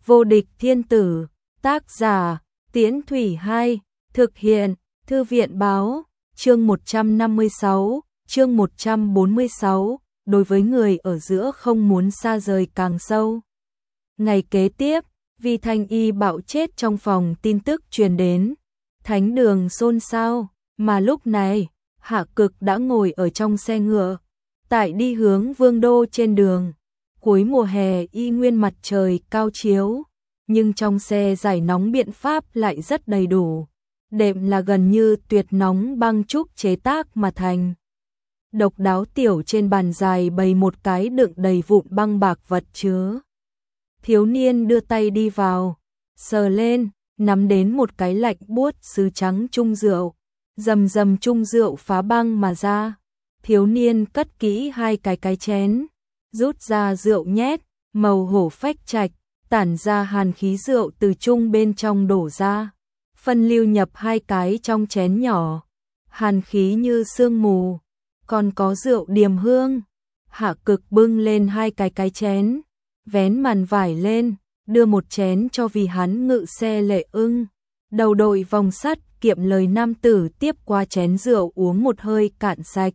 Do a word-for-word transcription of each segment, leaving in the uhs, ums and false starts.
Vô địch thiên tử, tác giả, Tiễn Thủy Hai, thực hiện, Thư viện báo, chương một trăm năm mươi sáu, chương một trăm bốn mươi sáu, đối với người ở giữa không muốn xa rời càng sâu. Ngày kế tiếp, vì Thanh Y bạo chết trong phòng tin tức truyền đến, thánh đường xôn xao, mà lúc này, Hạ Cực đã ngồi ở trong xe ngựa, tại đi hướng Vương đô trên đường. Cuối mùa hè y nguyên mặt trời cao chiếu, nhưng trong xe giải nóng biện pháp lại rất đầy đủ. Đệm là gần như tuyệt nóng băng trúc chế tác mà thành. Độc đáo tiểu trên bàn dài bày một cái đựng đầy vụn băng bạc vật chứa. Thiếu niên đưa tay đi vào, sờ lên, nắm đến một cái lạnh buốt sứ trắng chung rượu, rầm rầm chung rượu phá băng mà ra. Thiếu niên cất kỹ hai cái cái chén, rút ra rượu nhét, màu hổ phách trạch, tản ra hàn khí rượu từ chung bên trong đổ ra, phân lưu nhập hai cái trong chén nhỏ, hàn khí như sương mù, còn có rượu điềm hương. Hạ Cực bưng lên hai cái cái chén, vén màn vải lên, đưa một chén cho vì hắn ngự xe Lệ Ưng. Đầu đội vòng sắt kiệm lời nam tử tiếp qua chén rượu uống một hơi cạn sạch.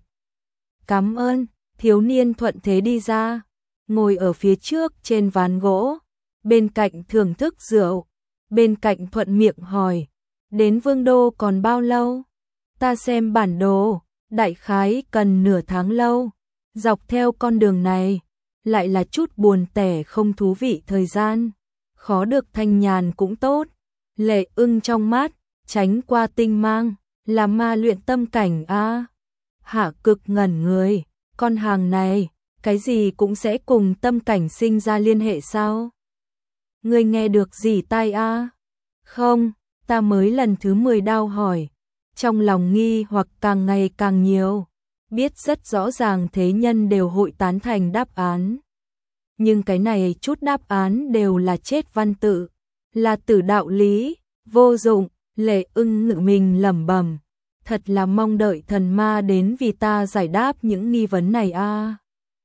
Cảm ơn, thiếu niên thuận thế đi ra, ngồi ở phía trước trên ván gỗ, bên cạnh thưởng thức rượu, bên cạnh thuận miệng hỏi, đến Vương đô còn bao lâu? Ta xem bản đồ, đại khái cần nửa tháng lâu, dọc theo con đường này, lại là chút buồn tẻ không thú vị thời gian, khó được thanh nhàn cũng tốt. Lệ Ưng trong mắt, tránh qua tinh mang, là ma luyện tâm cảnh a. À. Hạ Cực ngẩn người, con hàng này, cái gì cũng sẽ cùng tâm cảnh sinh ra liên hệ sao? Ngươi nghe được gì tai a? À? Không, ta mới lần thứ mười đao hỏi, trong lòng nghi hoặc càng ngày càng nhiều, biết rất rõ ràng thế nhân đều hội tán thành đáp án. Nhưng cái này chút đáp án đều là chết văn tự, là tử đạo lý, vô dụng. Lệ Ưng ngự mình lẩm bẩm, thật là mong đợi thần ma đến vì ta giải đáp những nghi vấn này a. À.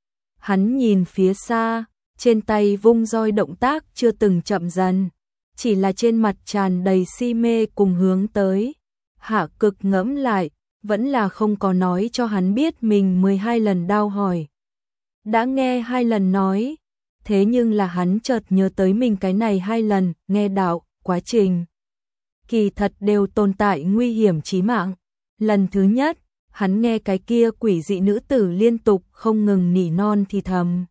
Hắn nhìn phía xa, trên tay vung roi động tác chưa từng chậm dần, chỉ là trên mặt tràn đầy si mê cùng hướng tới. Hạ Cực ngẫm lại, vẫn là không có nói cho hắn biết mình mười hai lần đao hỏi. Đã nghe hai lần nói, thế nhưng là hắn chợt nhớ tới mình cái này hai lần nghe đạo, quá trình kỳ thật đều tồn tại nguy hiểm chí mạng. Lần thứ nhất, hắn nghe cái kia quỷ dị nữ tử liên tục không ngừng nỉ non thì thầm,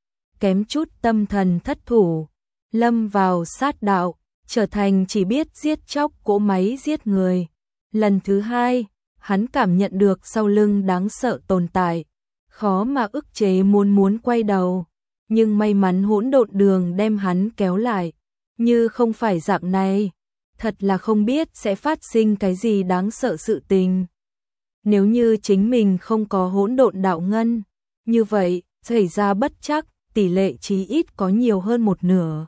kém chút tâm thần thất thủ, lâm vào sát đạo, trở thành chỉ biết giết chóc cỗ máy giết người. Lần thứ hai, hắn cảm nhận được sau lưng đáng sợ tồn tại, khó mà ức chế muốn muốn quay đầu, nhưng may mắn hỗn độn đường đem hắn kéo lại, như không phải dạng này, thật là không biết sẽ phát sinh cái gì đáng sợ sự tình. Nếu như chính mình không có hỗn độn đạo ngân, như vậy, xảy ra bất trắc, tỷ lệ chí ít có nhiều hơn một nửa.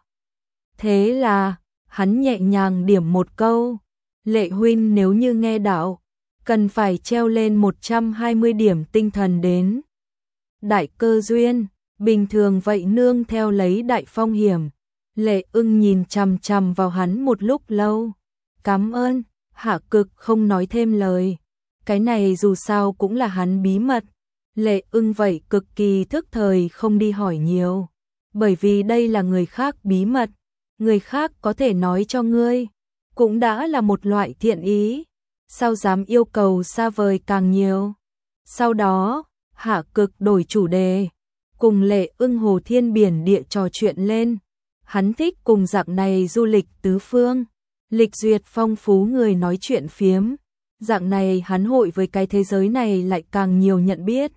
Thế là, hắn nhẹ nhàng điểm một câu, Lệ huynh nếu như nghe đạo, cần phải treo lên một trăm hai mươi điểm tinh thần đến. Đại cơ duyên, bình thường vậy nương theo lấy đại phong hiểm. Lệ Ưng nhìn chằm chằm vào hắn một lúc lâu. Cảm ơn, Hạ Cực không nói thêm lời. Cái này dù sao cũng là hắn bí mật. Lệ Ưng vậy cực kỳ thức thời không đi hỏi nhiều. Bởi vì đây là người khác bí mật. Người khác có thể nói cho ngươi, cũng đã là một loại thiện ý. Sao dám yêu cầu xa vời càng nhiều. Sau đó, Hạ Cực đổi chủ đề, cùng Lệ Ưng hồ thiên biển địa trò chuyện lên. Hắn thích cùng dạng này du lịch tứ phương, lịch duyệt phong phú người nói chuyện phiếm. Dạng này hắn hội với cái thế giới này lại càng nhiều nhận biết.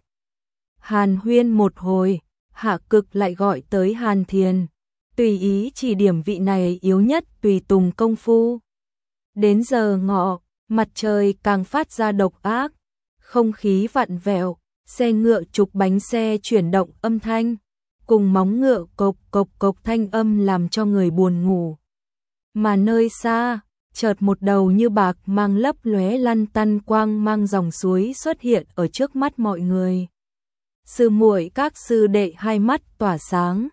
Hàn huyên một hồi, Hạ Cực lại gọi tới Hàn Thiền, tùy ý chỉ điểm vị này yếu nhất tùy tùng công phu. Đến giờ ngọ, mặt trời càng phát ra độc ác, không khí vặn vẹo, xe ngựa trục bánh xe chuyển động âm thanh, cùng móng ngựa cộc cộc cộc thanh âm làm cho người buồn ngủ. Mà nơi xa, chợt một đầu như bạc mang lấp lóe lăn tăn quang mang dòng suối xuất hiện ở trước mắt mọi người. Sư muội các sư đệ hai mắt tỏa sáng,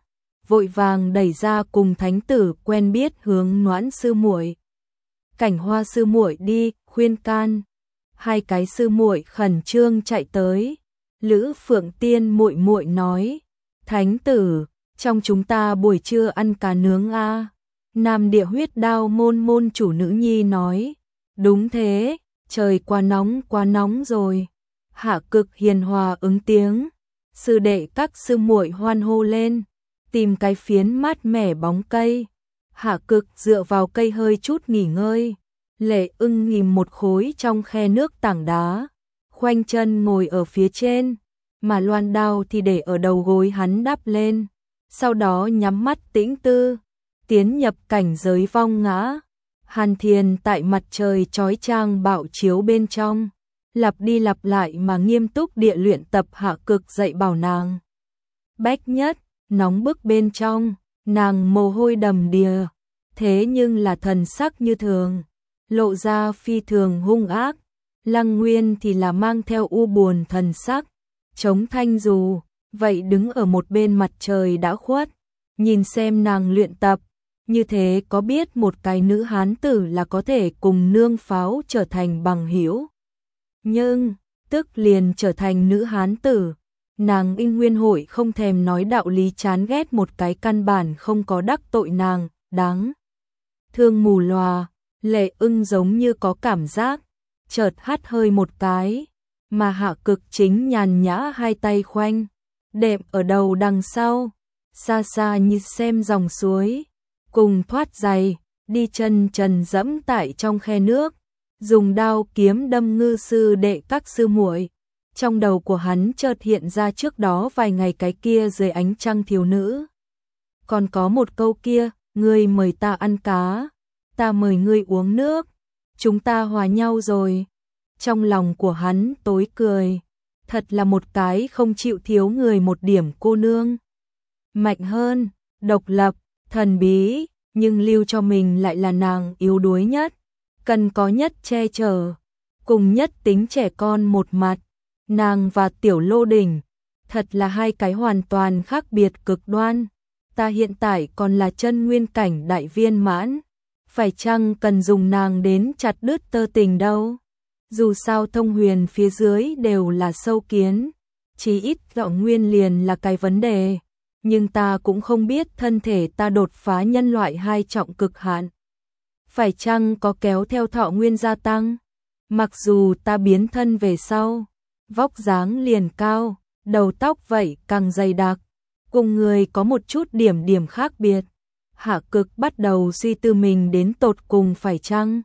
vội vàng đẩy ra cùng thánh tử quen biết hướng Noãn sư muội, Cảnh Hoa sư muội đi, khuyên can. Hai cái sư muội khẩn trương chạy tới. Lữ Phượng Tiên muội muội nói: "Thánh tử, trong chúng ta buổi trưa ăn cá nướng a?" Nam Địa Huyết Đao môn môn chủ nữ nhi nói: "Đúng thế, trời quá nóng quá nóng rồi." Hạ Cực hiền hòa ứng tiếng. Sư đệ các sư muội hoan hô lên, tìm cái phiến mát mẻ bóng cây. Hạ Cực dựa vào cây hơi chút nghỉ ngơi. Lệ Ưng nghìm một khối trong khe nước tảng đá, khoanh chân ngồi ở phía trên, mà loan đao thì để ở đầu gối hắn đắp lên, sau đó nhắm mắt tĩnh tư, tiến nhập cảnh giới vong ngã. Hàn Thiền tại mặt trời chói chang bạo chiếu bên trong, lặp đi lặp lại mà nghiêm túc địa luyện tập Hạ Cực dạy bảo nàng. Bách nhất, nóng bức bên trong, nàng mồ hôi đầm đìa, thế nhưng là thần sắc như thường, lộ ra phi thường hung ác. Lăng Nguyên thì là mang theo u buồn thần sắc, chống thanh dù, vậy đứng ở một bên mặt trời đã khuất, nhìn xem nàng luyện tập, như thế có biết một cái nữ hán tử là có thể cùng nương pháo trở thành bằng hữu. Nhưng, tức liền trở thành nữ hán tử, nàng In Nguyên hội không thèm nói đạo lý chán ghét một cái căn bản không có đắc tội nàng, đáng thương mù lòa. Lệ Ưng giống như có cảm giác, chợt hắt hơi một cái, mà Hạ Cực chính nhàn nhã hai tay khoanh, đệm ở đầu đằng sau, xa xa như xem dòng suối, cùng thoát giày, đi chân trần dẫm tại trong khe nước, dùng đao kiếm đâm ngư sư đệ các sư muội. Trong đầu của hắn chợt hiện ra trước đó vài ngày cái kia dưới ánh trăng thiếu nữ. Còn có một câu kia, ngươi mời ta ăn cá, ta mời ngươi uống nước, chúng ta hòa nhau rồi. Trong lòng của hắn tối cười, thật là một cái không chịu thiếu người một điểm cô nương. Mạnh hơn, độc lập, thần bí, nhưng lưu cho mình lại là nàng yếu đuối nhất, cần có nhất che chở, cùng nhất tính trẻ con một mặt. Nàng và Tiểu Lô Đỉnh, thật là hai cái hoàn toàn khác biệt cực đoan. Ta hiện tại còn là chân nguyên cảnh đại viên mãn, phải chăng cần dùng nàng đến chặt đứt tơ tình đâu? Dù sao thông huyền phía dưới đều là sâu kiến, chí ít dọ nguyên liền là cái vấn đề, nhưng ta cũng không biết thân thể ta đột phá nhân loại hai trọng cực hạn, phải chăng có kéo theo thọ nguyên gia tăng? Mặc dù ta biến thân về sau, vóc dáng liền cao, đầu tóc vậy càng dày đặc, cùng người có một chút điểm điểm khác biệt. Hạ Cực bắt đầu suy tư mình đến tột cùng phải chăng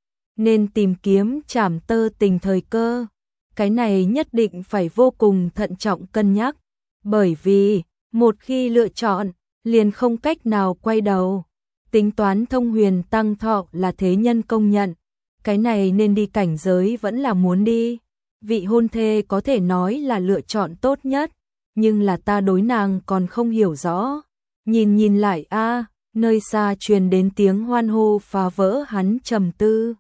nên tìm kiếm trảm tơ tình thời cơ. Cái này nhất định phải vô cùng thận trọng cân nhắc, bởi vì một khi lựa chọn, liền không cách nào quay đầu. Tính toán thông huyền tăng thọ là thế nhân công nhận, cái này nên đi cảnh giới vẫn là muốn đi. Vị hôn thê có thể nói là lựa chọn tốt nhất, nhưng là ta đối nàng còn không hiểu rõ. Nhìn nhìn lại a, nơi xa truyền đến tiếng hoan hô phá vỡ hắn trầm tư.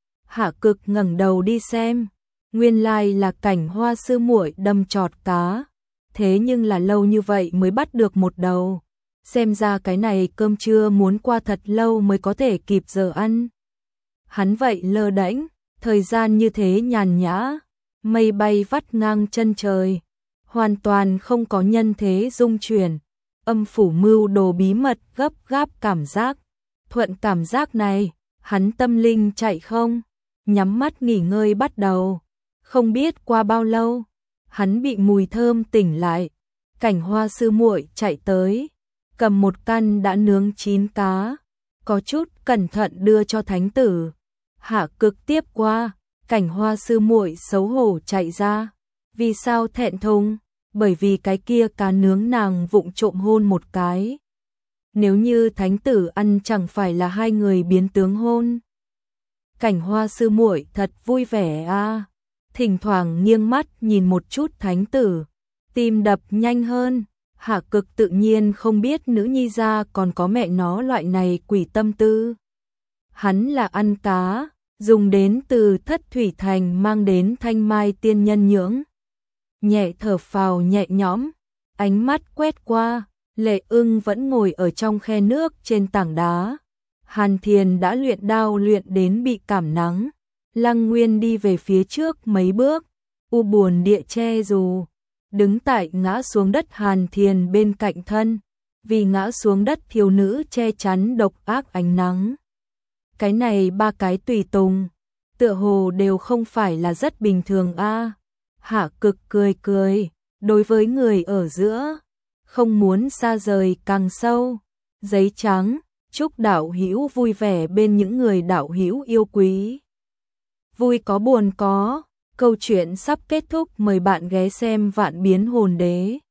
Hạ Cực ngẩng đầu đi xem, nguyên lai là Cảnh Hoa sư muội đâm trọt cá, thế nhưng là lâu như vậy mới bắt được một đầu. Xem ra cái này cơm trưa muốn qua thật lâu mới có thể kịp giờ ăn. Hắn vậy lơ đễnh, thời gian như thế nhàn nhã, mây bay vắt ngang chân trời, hoàn toàn không có nhân thế dung chuyển, âm phủ mưu đồ bí mật gấp gáp cảm giác. Thuận cảm giác này, hắn tâm linh chạy không, nhắm mắt nghỉ ngơi bắt đầu. Không biết qua bao lâu, hắn bị mùi thơm tỉnh lại. Cảnh Hoa sư muội chạy tới, cầm một căn đã nướng chín cá, có chút cẩn thận đưa cho thánh tử. Hạ Cực tiếp qua, Cảnh Hoa sư muội xấu hổ chạy ra. Vì sao thẹn thùng? Bởi vì cái kia cá nướng nàng vụng trộm hôn một cái. Nếu như thánh tử ăn chẳng phải là hai người biến tướng hôn. Cảnh Hoa sư muội thật vui vẻ a, à. Thỉnh thoảng nghiêng mắt nhìn một chút thánh tử, tim đập nhanh hơn. Hạ Cực tự nhiên không biết nữ nhi gia còn có mẹ nó loại này quỷ tâm tư. Hắn là ăn cá, dùng đến từ Thất Thủy Thành mang đến Thanh Mai tiên nhân nhưỡng. Nhẹ thở phào nhẹ nhõm, ánh mắt quét qua, Lệ Ưng vẫn ngồi ở trong khe nước trên tảng đá. Hàn Thiền đã luyện đao luyện đến bị cảm nắng. Lăng Nguyên đi về phía trước mấy bước, u buồn địa che dù, đứng tại ngã xuống đất Hàn Thiền bên cạnh thân, vì ngã xuống đất thiếu nữ che chắn độc ác ánh nắng. Cái này ba cái tùy tùng, tựa hồ đều không phải là rất bình thường a. Hạ Cực cười cười, đối với người ở giữa, không muốn xa rời càng sâu. Giấy trắng, chúc đạo hữu vui vẻ bên những người đạo hữu yêu quý. Vui có buồn có, câu chuyện sắp kết thúc, mời bạn ghé xem Vạn Biến Hồn Đế.